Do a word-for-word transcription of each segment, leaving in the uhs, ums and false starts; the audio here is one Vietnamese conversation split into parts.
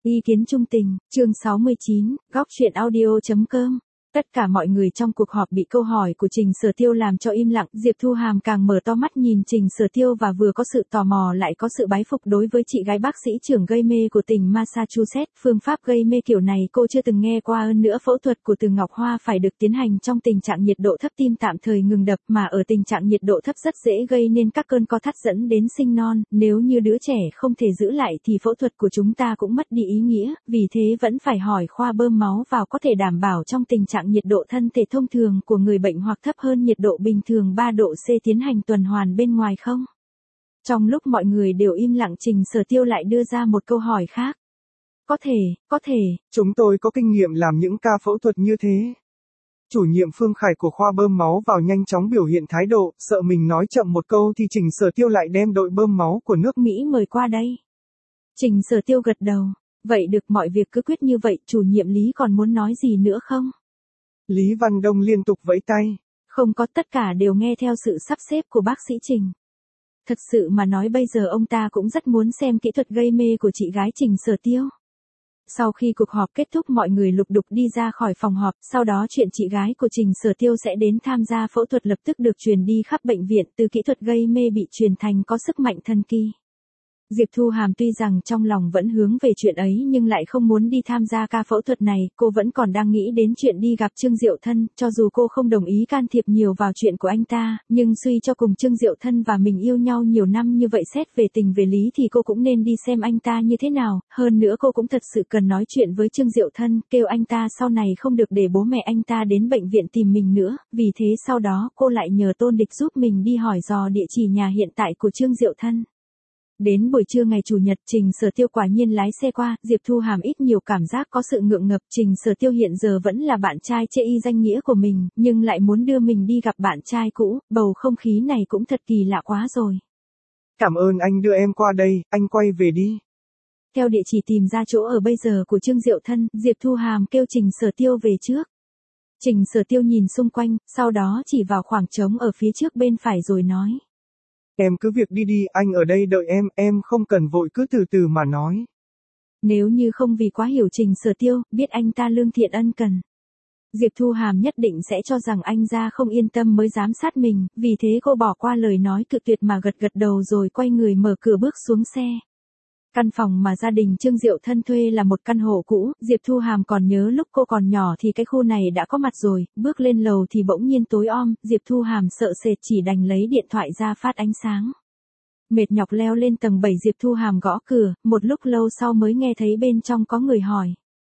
Ý kiến trung tình, chương sáu mươi chín, góc chuyện audio.com. Tất cả mọi người trong cuộc họp bị câu hỏi của Trình Sở Tiêu làm cho im lặng, Diệp Thu Hàm càng mở to mắt nhìn Trình Sở Tiêu và vừa có sự tò mò lại có sự bái phục đối với chị gái bác sĩ trưởng gây mê của tỉnh Massachusetts. Phương pháp gây mê kiểu này cô chưa từng nghe qua, hơn nữa phẫu thuật của Từ Ngọc Hoa phải được tiến hành trong tình trạng nhiệt độ thấp, tim tạm thời ngừng đập, mà ở tình trạng nhiệt độ thấp rất dễ gây nên các cơn co thắt dẫn đến sinh non, nếu như đứa trẻ không thể giữ lại thì phẫu thuật của chúng ta cũng mất đi ý nghĩa, vì thế vẫn phải hỏi khoa bơm máu vào có thể đảm bảo trong tình trạng nhiệt độ thân thể thông thường của người bệnh hoặc thấp hơn nhiệt độ bình thường ba độ C tiến hành tuần hoàn bên ngoài không? Trong lúc mọi người đều im lặng, Trình Sở Tiêu lại đưa ra một câu hỏi khác. Có thể, có thể. Chúng tôi có kinh nghiệm làm những ca phẫu thuật như thế. Chủ nhiệm Phương Khải của khoa bơm máu vào nhanh chóng biểu hiện thái độ, sợ mình nói chậm một câu thì Trình Sở Tiêu lại đem đội bơm máu của nước Mỹ mời qua đây. Trình Sở Tiêu gật đầu. Vậy được, mọi việc cứ quyết như vậy, chủ nhiệm Lý còn muốn nói gì nữa không? Lý Văn Đông liên tục vẫy tay. Không có, tất cả đều nghe theo sự sắp xếp của bác sĩ Trình. Thật sự mà nói bây giờ ông ta cũng rất muốn xem kỹ thuật gây mê của chị gái Trình Sở Tiêu. Sau khi cuộc họp kết thúc, mọi người lục đục đi ra khỏi phòng họp, sau đó chuyện chị gái của Trình Sở Tiêu sẽ đến tham gia phẫu thuật lập tức được truyền đi khắp bệnh viện, từ kỹ thuật gây mê bị truyền thành có sức mạnh thần kỳ. Diệp Thu Hàm tuy rằng trong lòng vẫn hướng về chuyện ấy nhưng lại không muốn đi tham gia ca phẫu thuật này, cô vẫn còn đang nghĩ đến chuyện đi gặp Trương Diệu Thân, cho dù cô không đồng ý can thiệp nhiều vào chuyện của anh ta, nhưng suy cho cùng Trương Diệu Thân và mình yêu nhau nhiều năm như vậy, xét về tình về lý thì cô cũng nên đi xem anh ta như thế nào, hơn nữa cô cũng thật sự cần nói chuyện với Trương Diệu Thân, kêu anh ta sau này không được để bố mẹ anh ta đến bệnh viện tìm mình nữa, vì thế sau đó cô lại nhờ Tôn Địch giúp mình đi hỏi dò địa chỉ nhà hiện tại của Trương Diệu Thân. Đến buổi trưa ngày Chủ nhật, Trình Sở Tiêu quả nhiên lái xe qua, Diệp Thu Hàm ít nhiều cảm giác có sự ngượng ngập. Trình Sở Tiêu hiện giờ vẫn là bạn trai chê y danh nghĩa của mình, nhưng lại muốn đưa mình đi gặp bạn trai cũ, bầu không khí này cũng thật kỳ lạ quá rồi. Cảm ơn anh đưa em qua đây, anh quay về đi. Theo địa chỉ tìm ra chỗ ở bây giờ của Trương Diệu Thân, Diệp Thu Hàm kêu Trình Sở Tiêu về trước. Trình Sở Tiêu nhìn xung quanh, sau đó chỉ vào khoảng trống ở phía trước bên phải rồi nói. Em cứ việc đi đi, anh ở đây đợi em, em không cần vội, cứ từ từ mà nói. Nếu như không vì quá hiểu Trình Sở Tiêu, biết anh ta lương thiện ân cần, Diệp Thu Hàm nhất định sẽ cho rằng anh ra không yên tâm mới giám sát mình, vì thế cô bỏ qua lời nói cự tuyệt mà gật gật đầu rồi quay người mở cửa bước xuống xe. Căn phòng mà gia đình Trương Diệu Thân thuê là một căn hộ cũ, Diệp Thu Hàm còn nhớ lúc cô còn nhỏ thì cái khu này đã có mặt rồi, bước lên lầu thì bỗng nhiên tối om, Diệp Thu Hàm sợ sệt chỉ đành lấy điện thoại ra phát ánh sáng. Mệt nhọc leo lên tầng bảy, Diệp Thu Hàm gõ cửa, một lúc lâu sau mới nghe thấy bên trong có người hỏi.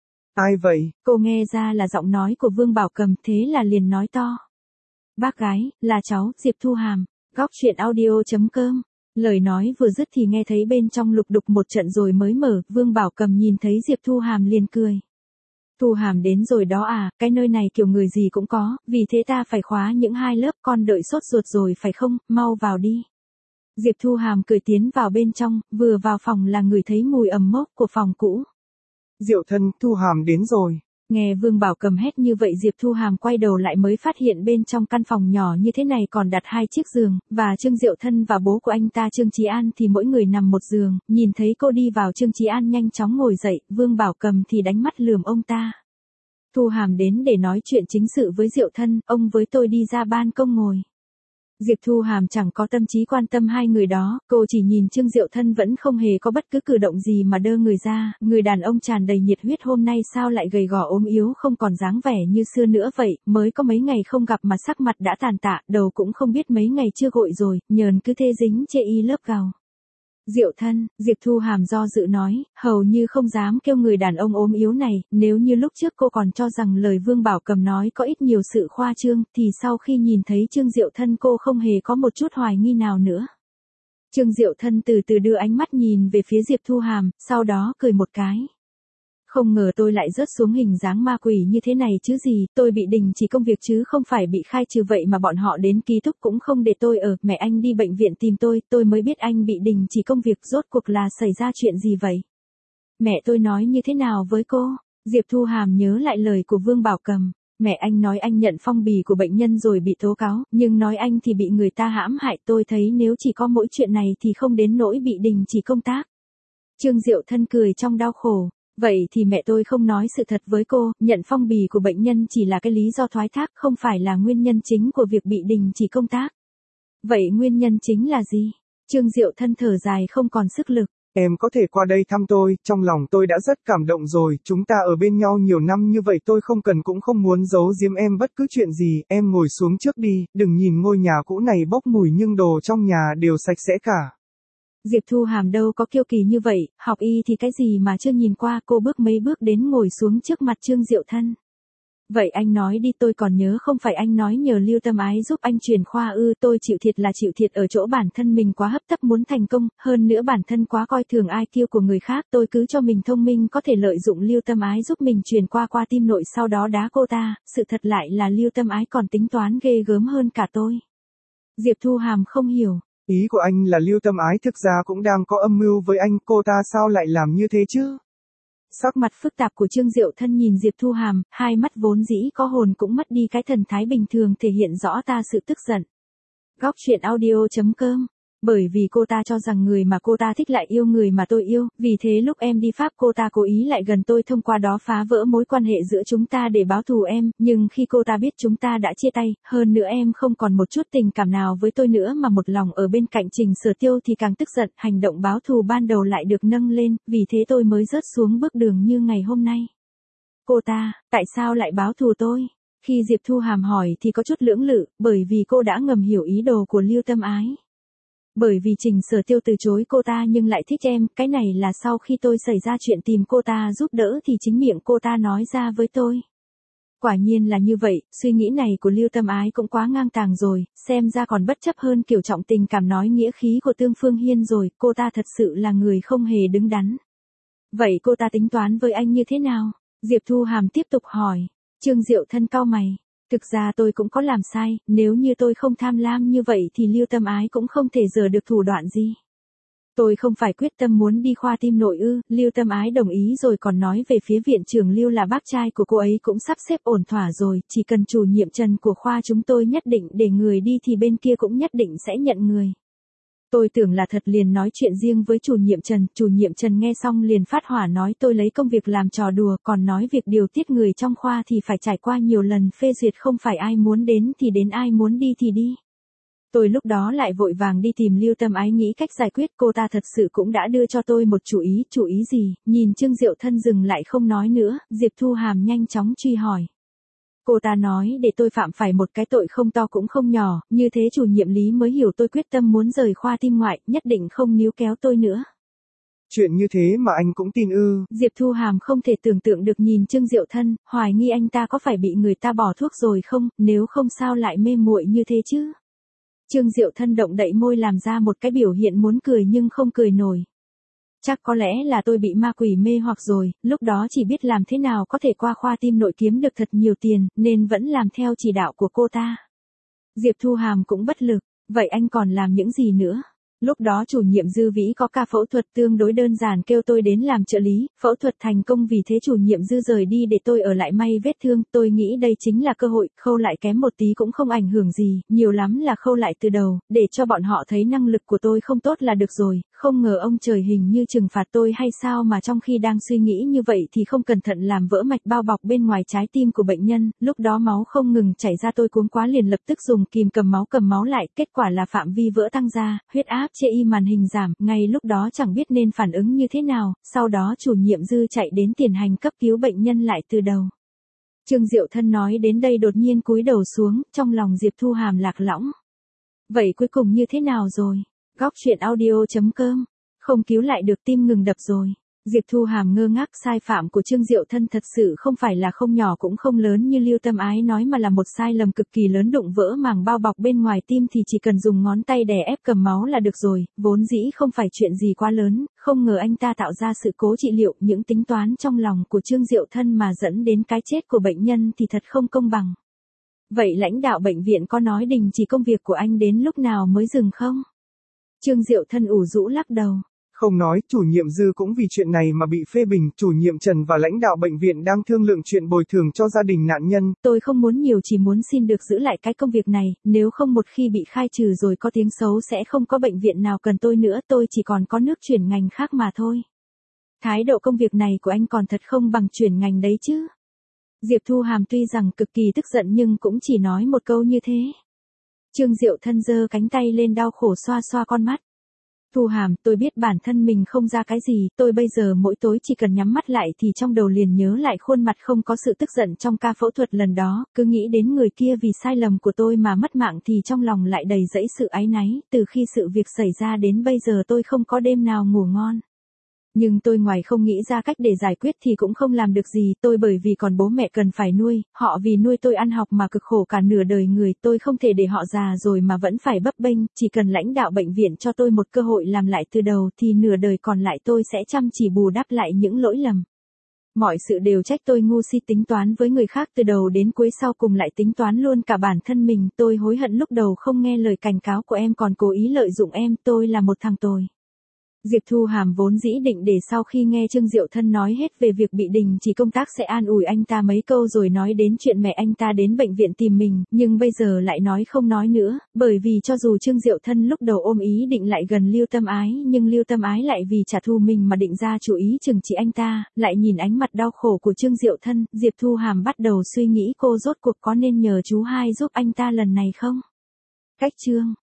Ai vậy? Cô nghe ra là giọng nói của Vương Bảo Cầm, thế là liền nói to. Bác gái, là cháu, Diệp Thu Hàm, góc chuyện audio.com. Lời nói vừa dứt thì nghe thấy bên trong lục đục một trận rồi mới mở, Vương Bảo Cầm nhìn thấy Diệp Thu Hàm liền cười. Thu Hàm đến rồi đó à, cái nơi này kiểu người gì cũng có, vì thế ta phải khóa những hai lớp, con đợi sốt ruột rồi phải không, mau vào đi. Diệp Thu Hàm cười tiến vào bên trong, vừa vào phòng là ngửi thấy mùi ẩm mốc của phòng cũ. Diệu Thân, Thu Hàm đến rồi. Nghe Vương Bảo Cầm hét như vậy, Diệp Thu Hàm quay đầu lại mới phát hiện bên trong căn phòng nhỏ như thế này còn đặt hai chiếc giường, và Trương Diệu Thân và bố của anh ta Trương Chí An thì mỗi người nằm một giường. Nhìn thấy cô đi vào, Trương Chí An nhanh chóng ngồi dậy, Vương Bảo Cầm thì đánh mắt lườm ông ta. Thu Hàm đến để nói chuyện chính sự với Diệu Thân, ông với tôi đi ra ban công ngồi. Diệp Thu Hàm chẳng có tâm trí quan tâm hai người đó, cô chỉ nhìn Trương Diệu Thân vẫn không hề có bất cứ cử động gì mà đơ người ra, người đàn ông tràn đầy nhiệt huyết hôm nay sao lại gầy gò ốm yếu không còn dáng vẻ như xưa nữa vậy, mới có mấy ngày không gặp mà sắc mặt đã tàn tạ, đầu cũng không biết mấy ngày chưa gội rồi, nhờn cứ thế dính chê y lớp gào. Diệu Thân, Diệp Thu Hàm do dự nói, hầu như không dám kêu người đàn ông ốm yếu này, nếu như lúc trước cô còn cho rằng lời Vương Bảo Cầm nói có ít nhiều sự khoa trương, thì sau khi nhìn thấy Trương Diệu Thân cô không hề có một chút hoài nghi nào nữa. Trương Diệu Thân từ từ đưa ánh mắt nhìn về phía Diệp Thu Hàm, sau đó cười một cái. Không ngờ tôi lại rớt xuống hình dáng ma quỷ như thế này chứ gì, tôi bị đình chỉ công việc chứ không phải bị khai trừ, vậy mà bọn họ đến ký túc cũng không để tôi ở, mẹ anh đi bệnh viện tìm tôi, tôi mới biết anh bị đình chỉ công việc, rốt cuộc là xảy ra chuyện gì vậy? Mẹ tôi nói như thế nào với cô? Diệp Thu Hàm nhớ lại lời của Vương Bảo Cầm. Mẹ anh nói anh nhận phong bì của bệnh nhân rồi bị tố cáo, nhưng nói anh thì bị người ta hãm hại, tôi thấy nếu chỉ có mỗi chuyện này thì không đến nỗi bị đình chỉ công tác. Trương Diệu Thân cười trong đau khổ. Vậy thì mẹ tôi không nói sự thật với cô, nhận phong bì của bệnh nhân chỉ là cái lý do thoái thác, không phải là nguyên nhân chính của việc bị đình chỉ công tác. Vậy nguyên nhân chính là gì? Trương Diệu Thân thở dài không còn sức lực. Em có thể qua đây thăm tôi, trong lòng tôi đã rất cảm động rồi, chúng ta ở bên nhau nhiều năm như vậy tôi không cần cũng không muốn giấu giếm em bất cứ chuyện gì, em ngồi xuống trước đi, đừng nhìn ngôi nhà cũ này bốc mùi nhưng đồ trong nhà đều sạch sẽ cả. Diệp Thu Hàm đâu có kiêu kỳ như vậy, học y thì cái gì mà chưa nhìn qua, cô bước mấy bước đến ngồi xuống trước mặt Trương Diệu Thân. Vậy anh nói đi, tôi còn nhớ không phải anh nói nhờ Lưu Tâm Ái giúp anh chuyển khoa ư? Tôi chịu thiệt là chịu thiệt ở chỗ bản thân mình quá hấp tấp muốn thành công, hơn nữa bản thân quá coi thường i kiu của người khác, tôi cứ cho mình thông minh có thể lợi dụng Lưu Tâm Ái giúp mình chuyển qua qua tim nội sau đó đá cô ta, sự thật lại là Lưu Tâm Ái còn tính toán ghê gớm hơn cả tôi. Diệp Thu Hàm không hiểu. Ý của anh là Lưu Tâm Ái thực ra cũng đang có âm mưu với anh, cô ta sao lại làm như thế chứ? Sắc mặt phức tạp của Trương Diệu Thân nhìn Diệp Thu Hàm, hai mắt vốn dĩ có hồn cũng mất đi cái thần thái bình thường thể hiện rõ ta sự tức giận. Góc truyện audio chấm com. Bởi vì cô ta cho rằng người mà cô ta thích lại yêu người mà tôi yêu, vì thế lúc em đi Pháp cô ta cố ý lại gần tôi thông qua đó phá vỡ mối quan hệ giữa chúng ta để báo thù em, nhưng khi cô ta biết chúng ta đã chia tay, hơn nữa em không còn một chút tình cảm nào với tôi nữa mà một lòng ở bên cạnh Trình Sở Tiêu thì càng tức giận, hành động báo thù ban đầu lại được nâng lên, vì thế tôi mới rớt xuống bước đường như ngày hôm nay. Cô ta, tại sao lại báo thù tôi? Khi Diệp Thu Hàm hỏi thì có chút lưỡng lự, bởi vì cô đã ngầm hiểu ý đồ của Lưu Tâm Ái. Bởi vì Trình Sở Tiêu từ chối cô ta nhưng lại thích em, cái này là sau khi tôi xảy ra chuyện tìm cô ta giúp đỡ thì chính miệng cô ta nói ra với tôi. Quả nhiên là như vậy, suy nghĩ này của Lưu Tâm Ái cũng quá ngang tàng rồi, xem ra còn bất chấp hơn kiểu trọng tình cảm nói nghĩa khí của Tương Phương Hiên rồi, cô ta thật sự là người không hề đứng đắn. Vậy cô ta tính toán với anh như thế nào? Diệp Thu Hàm tiếp tục hỏi. Trương Diệu Thân cau mày. Thực ra tôi cũng có làm sai, nếu như tôi không tham lam như vậy thì Lưu Tâm Ái cũng không thể dở được thủ đoạn gì. Tôi không phải quyết tâm muốn đi khoa tim nội ư? Lưu Tâm Ái đồng ý rồi còn nói về phía viện trưởng Lưu là bác trai của cô ấy cũng sắp xếp ổn thỏa rồi, chỉ cần chủ nhiệm Trần của khoa chúng tôi nhất định để người đi thì bên kia cũng nhất định sẽ nhận người. Tôi tưởng là thật liền nói chuyện riêng với chủ nhiệm Trần, chủ nhiệm Trần nghe xong liền phát hỏa nói tôi lấy công việc làm trò đùa, còn nói việc điều tiết người trong khoa thì phải trải qua nhiều lần phê duyệt, không phải ai muốn đến thì đến, ai muốn đi thì đi. Tôi lúc đó lại vội vàng đi tìm Lưu Tâm Ái nghĩ cách giải quyết, cô ta thật sự cũng đã đưa cho tôi một chủ ý, chủ ý gì? Nhìn Trương Diệu Thân dừng lại không nói nữa, Diệp Thu Hàm nhanh chóng truy hỏi. Cô ta nói để tôi phạm phải một cái tội không to cũng không nhỏ, như thế chủ nhiệm Lý mới hiểu tôi quyết tâm muốn rời khoa tim ngoại, nhất định không níu kéo tôi nữa. Chuyện như thế mà anh cũng tin ư? Diệp Thu Hàm không thể tưởng tượng được nhìn Trương Diệu Thân, hoài nghi anh ta có phải bị người ta bỏ thuốc rồi không, nếu không sao lại mê muội như thế chứ. Trương Diệu Thân động đậy môi làm ra một cái biểu hiện muốn cười nhưng không cười nổi. Chắc có lẽ là tôi bị ma quỷ mê hoặc rồi, lúc đó chỉ biết làm thế nào có thể qua khoa tim nội kiếm được thật nhiều tiền, nên vẫn làm theo chỉ đạo của cô ta. Diệp Thu Hàm cũng bất lực, vậy anh còn làm những gì nữa? Lúc đó chủ nhiệm Dư Vĩ có ca phẫu thuật tương đối đơn giản kêu tôi đến làm trợ lý, phẫu thuật thành công vì thế chủ nhiệm Dư rời đi để tôi ở lại may vết thương, tôi nghĩ đây chính là cơ hội, khâu lại kém một tí cũng không ảnh hưởng gì, nhiều lắm là khâu lại từ đầu, để cho bọn họ thấy năng lực của tôi không tốt là được rồi, không ngờ ông trời hình như trừng phạt tôi hay sao mà trong khi đang suy nghĩ như vậy thì không cẩn thận làm vỡ mạch bao bọc bên ngoài trái tim của bệnh nhân, lúc đó máu không ngừng chảy ra tôi cuống quá liền lập tức dùng kìm cầm máu cầm máu lại, kết quả là phạm vi vỡ tăng ra, huyết áp chê y màn hình giảm, ngay lúc đó chẳng biết nên phản ứng như thế nào, sau đó chủ nhiệm Dư chạy đến tiến hành cấp cứu bệnh nhân lại từ đầu. Trương Diệu Thân nói đến đây đột nhiên cúi đầu xuống, trong lòng Diệp Thu Hàm lạc lõng. Vậy cuối cùng như thế nào rồi? Góc truyện audio chấm com. Không cứu lại được, tim ngừng đập rồi. Diệp Thu Hàm ngơ ngác, sai phạm của Trương Diệu Thân thật sự không phải là không nhỏ cũng không lớn như Lưu Tâm Ái nói mà là một sai lầm cực kỳ lớn, đụng vỡ màng bao bọc bên ngoài tim thì chỉ cần dùng ngón tay đè ép cầm máu là được rồi, vốn dĩ không phải chuyện gì quá lớn, không ngờ anh ta tạo ra sự cố trị liệu, những tính toán trong lòng của Trương Diệu Thân mà dẫn đến cái chết của bệnh nhân thì thật không công bằng. Vậy lãnh đạo bệnh viện có nói đình chỉ công việc của anh đến lúc nào mới dừng không? Trương Diệu Thân ủ rũ lắc đầu. Không nói, chủ nhiệm Dư cũng vì chuyện này mà bị phê bình, chủ nhiệm Trần và lãnh đạo bệnh viện đang thương lượng chuyện bồi thường cho gia đình nạn nhân. Tôi không muốn nhiều, chỉ muốn xin được giữ lại cái công việc này, nếu không một khi bị khai trừ rồi có tiếng xấu sẽ không có bệnh viện nào cần tôi nữa, tôi chỉ còn có nước chuyển ngành khác mà thôi. Thái độ công việc này của anh còn thật không bằng chuyển ngành đấy chứ. Diệp Thu Hàm tuy rằng cực kỳ tức giận nhưng cũng chỉ nói một câu như thế. Trương Diệu Thân giơ cánh tay lên đau khổ xoa xoa con mắt. Thu Hàm, tôi biết bản thân mình không ra cái gì, tôi bây giờ mỗi tối chỉ cần nhắm mắt lại thì trong đầu liền nhớ lại khuôn mặt không có sự tức giận trong ca phẫu thuật lần đó, cứ nghĩ đến người kia vì sai lầm của tôi mà mất mạng thì trong lòng lại đầy dẫy sự áy náy, từ khi sự việc xảy ra đến bây giờ tôi không có đêm nào ngủ ngon. Nhưng tôi ngoài không nghĩ ra cách để giải quyết thì cũng không làm được gì, tôi bởi vì còn bố mẹ cần phải nuôi, họ vì nuôi tôi ăn học mà cực khổ cả nửa đời người, tôi không thể để họ già rồi mà vẫn phải bấp bênh, chỉ cần lãnh đạo bệnh viện cho tôi một cơ hội làm lại từ đầu thì nửa đời còn lại tôi sẽ chăm chỉ bù đắp lại những lỗi lầm. Mọi sự đều trách tôi ngu si tính toán với người khác từ đầu đến cuối, sau cùng lại tính toán luôn cả bản thân mình, tôi hối hận lúc đầu không nghe lời cảnh cáo của em còn cố ý lợi dụng em, tôi là một thằng tồi. Diệp Thu Hàm vốn dĩ định để sau khi nghe Trương Diệu Thân nói hết về việc bị đình chỉ công tác sẽ an ủi anh ta mấy câu rồi nói đến chuyện mẹ anh ta đến bệnh viện tìm mình, nhưng bây giờ lại nói không nói nữa, bởi vì cho dù Trương Diệu Thân lúc đầu ôm ý định lại gần Lưu Tâm Ái, nhưng Lưu Tâm Ái lại vì trả thù mình mà định ra chủ ý trừng trị anh ta, lại nhìn ánh mặt đau khổ của Trương Diệu Thân, Diệp Thu Hàm bắt đầu suy nghĩ cô rốt cuộc có nên nhờ chú hai giúp anh ta lần này không? Cách chương